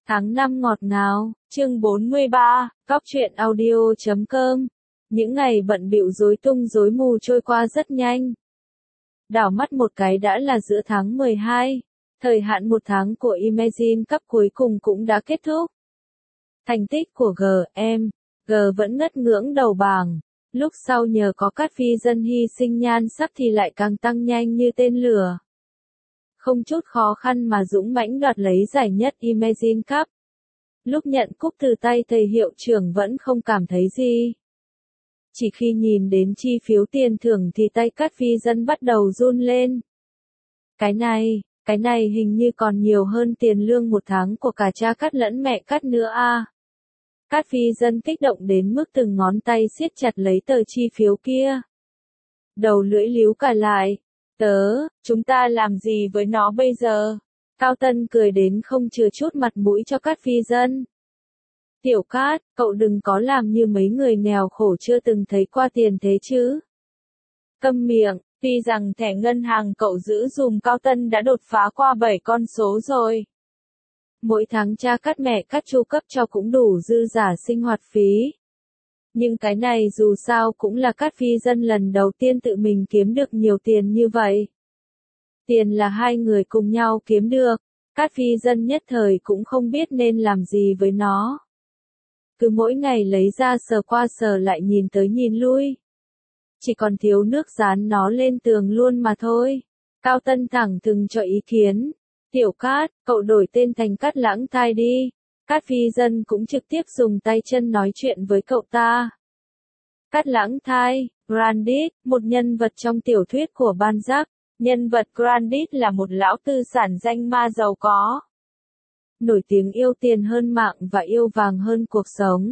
Tháng 5 ngọt ngào, chương 43, Cóc truyện audio.com. Những ngày bận bịu rối tung rối mù trôi qua rất nhanh. Đảo mắt một cái đã là giữa tháng 12, thời hạn một tháng của Imagine Cup cuối cùng cũng đã kết thúc. Thành tích của G vẫn ngất ngưỡng đầu bảng, lúc sau nhờ có Cát Phi Dân hy sinh nhan sắc thì lại càng tăng nhanh như tên lửa. Không chút khó khăn mà dũng mãnh đoạt lấy giải nhất Imagine Cup. Lúc nhận cúp từ tay thầy hiệu trưởng vẫn không cảm thấy gì. Chỉ khi nhìn đến chi phiếu tiền thưởng thì tay Cát Phi Dân bắt đầu run lên. Cái này hình như còn nhiều hơn tiền lương một tháng của cả cha Cát lẫn mẹ Cát nữa à. Cát Phi Dân kích động đến mức từng ngón tay siết chặt lấy tờ chi phiếu kia. Đầu lưỡi líu cả lại. Chúng ta làm gì với nó bây giờ? Cao Tân cười đến không chừa chút mặt mũi cho Cát Phi Dân. Tiểu Cát, cậu đừng có làm như mấy người nghèo khổ chưa từng thấy qua tiền thế chứ. Câm miệng, tuy rằng thẻ ngân hàng cậu giữ dùm Cao Tân đã đột phá qua 7 con số rồi. Mỗi tháng cha Cát mẹ Cát chu cấp cho cũng đủ dư giả sinh hoạt phí. Nhưng cái này dù sao cũng là Cát Phi Dân lần đầu tiên tự mình kiếm được nhiều tiền như vậy. Tiền là hai người cùng nhau kiếm được, Cát Phi Dân nhất thời cũng không biết nên làm gì với nó. Cứ mỗi ngày lấy ra sờ qua sờ lại nhìn tới nhìn lui. Chỉ còn thiếu nước dán nó lên tường luôn mà thôi. Cao Tân thẳng thừng cho ý kiến. Tiểu Cát, cậu đổi tên thành Cát Lãng Thai đi. Cát Phi Dân cũng trực tiếp dùng tay chân nói chuyện với cậu ta. Cát Lãng Thai, Grandit, một nhân vật trong tiểu thuyết của Ban Giác. Nhân vật Grandit là một lão tư sản danh ma giàu có. Nổi tiếng yêu tiền hơn mạng và yêu vàng hơn cuộc sống.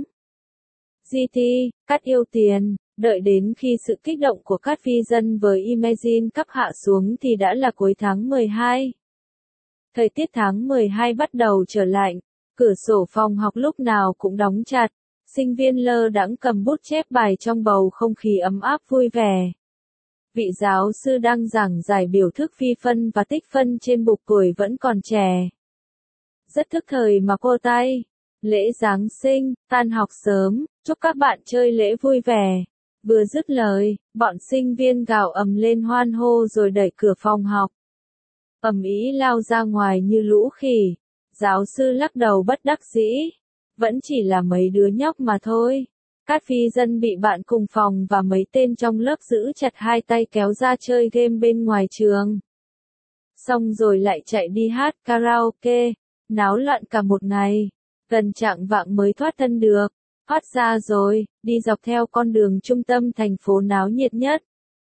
GT, Cát yêu tiền, đợi đến khi sự kích động của Cát Phi Dân với Imagine Cup hạ xuống thì đã là cuối tháng 12. Thời tiết tháng 12 bắt đầu trở lạnh, cửa sổ phòng học lúc nào cũng đóng chặt, sinh viên lơ đãng cầm bút chép bài trong bầu không khí ấm áp vui vẻ. Vị giáo sư đang giảng giải biểu thức phi phân và tích phân trên bục tuổi vẫn còn trẻ. Rất thức thời mà cô tay. Lễ Giáng sinh, tan học sớm, chúc các bạn chơi lễ vui vẻ. Vừa dứt lời, bọn sinh viên gào ầm lên hoan hô rồi đẩy cửa phòng học. Ầm ĩ lao ra ngoài như lũ khỉ. Giáo sư lắc đầu bất đắc dĩ. Vẫn chỉ là mấy đứa nhóc mà thôi. Cát Phi Dân bị bạn cùng phòng và mấy tên trong lớp giữ chặt hai tay kéo ra chơi game bên ngoài trường. Xong rồi lại chạy đi hát karaoke, náo loạn cả một ngày. Gần chạng vạng mới thoát thân được. Thoát ra rồi, đi dọc theo con đường trung tâm thành phố náo nhiệt nhất.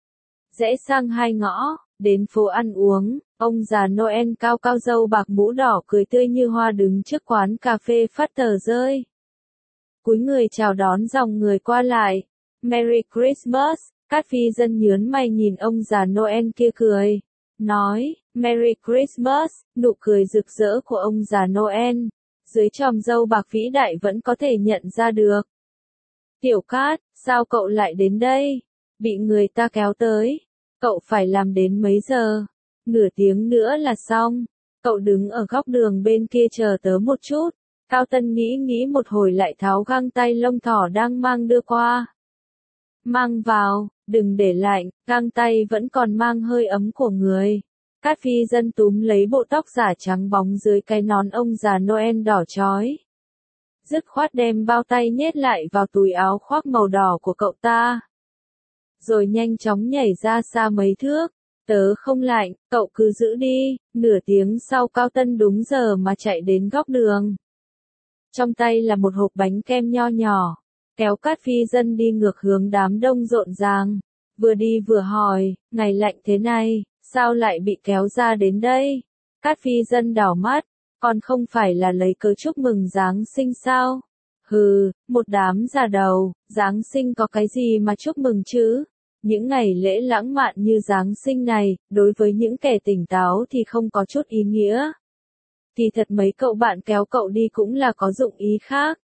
Rẽ sang hai ngõ, đến phố ăn uống, ông già Noel cao cao râu bạc mũ đỏ cười tươi như hoa đứng trước quán cà phê phát tờ rơi. Cúi người chào đón dòng người qua lại. Merry Christmas, Cát Phi Dân nhướng mày nhìn ông già Noel kia cười. Nói, Merry Christmas, nụ cười rực rỡ của ông già Noel. Dưới chòm râu bạc vĩ đại vẫn có thể nhận ra được. Tiểu Cát, sao cậu lại đến đây? Bị người ta kéo tới. Cậu phải làm đến mấy giờ? Nửa tiếng nữa là xong. Cậu đứng ở góc đường bên kia chờ tớ một chút. Cao Tân nghĩ một hồi lại tháo găng tay lông thỏ đang mang đưa qua. Mang vào, đừng để lạnh, găng tay vẫn còn mang hơi ấm của người. Cát Phi Dân túm lấy bộ tóc giả trắng bóng dưới cái nón ông già Noel đỏ chói. Dứt khoát đem bao tay nhét lại vào túi áo khoác màu đỏ của cậu ta. Rồi nhanh chóng nhảy ra xa mấy thước. Tớ không lạnh, cậu cứ giữ đi. Nửa tiếng sau Cao Tân đúng giờ mà chạy đến góc đường. Trong tay là một hộp bánh kem nho nhỏ. Kéo Cát Phi Dân đi ngược hướng đám đông rộn ràng. Vừa đi vừa hỏi, ngày lạnh thế này, sao lại bị kéo ra đến đây? Cát Phi Dân đảo mắt, còn không phải là lấy cớ chúc mừng Giáng sinh sao? Hừ, một đám già đầu, Giáng sinh có cái gì mà chúc mừng chứ? Những ngày lễ lãng mạn như Giáng sinh này, đối với những kẻ tỉnh táo thì không có chút ý nghĩa. Thì thật mấy cậu bạn kéo cậu đi cũng là có dụng ý khác.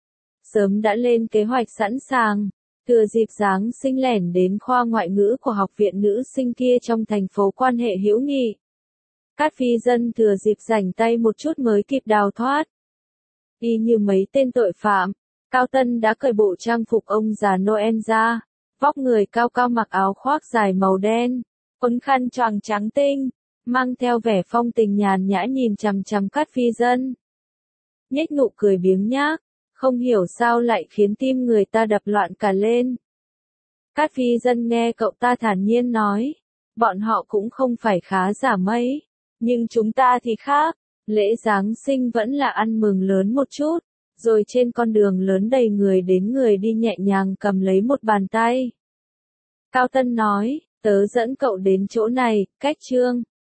Sớm đã lên kế hoạch sẵn sàng. Thừa dịp Giáng sinh lẻn đến khoa ngoại ngữ của học viện nữ sinh kia trong thành phố quan hệ hữu nghị. Cát Phi Dân thừa dịp rảnh tay một chút mới kịp đào thoát. Y như mấy tên tội phạm, Cao Tân đã cởi bộ trang phục ông già Noel ra, vóc người cao cao mặc áo khoác dài màu đen, quấn khăn choàng trắng tinh, mang theo vẻ phong tình nhàn nhã nhìn chằm chằm Cát Phi Dân. Nhếch nụ cười biếng nhác, không hiểu sao lại khiến tim người ta đập loạn cả lên. Cát Phi Dân nghe cậu ta thản nhiên nói, bọn họ cũng không phải khá giả mấy, nhưng chúng ta thì khác, lễ Giáng sinh vẫn là ăn mừng lớn một chút, rồi trên con đường lớn đầy người đến người đi nhẹ nhàng cầm lấy một bàn tay. Cao Tân nói, tớ dẫn cậu đến chỗ này, cách Trương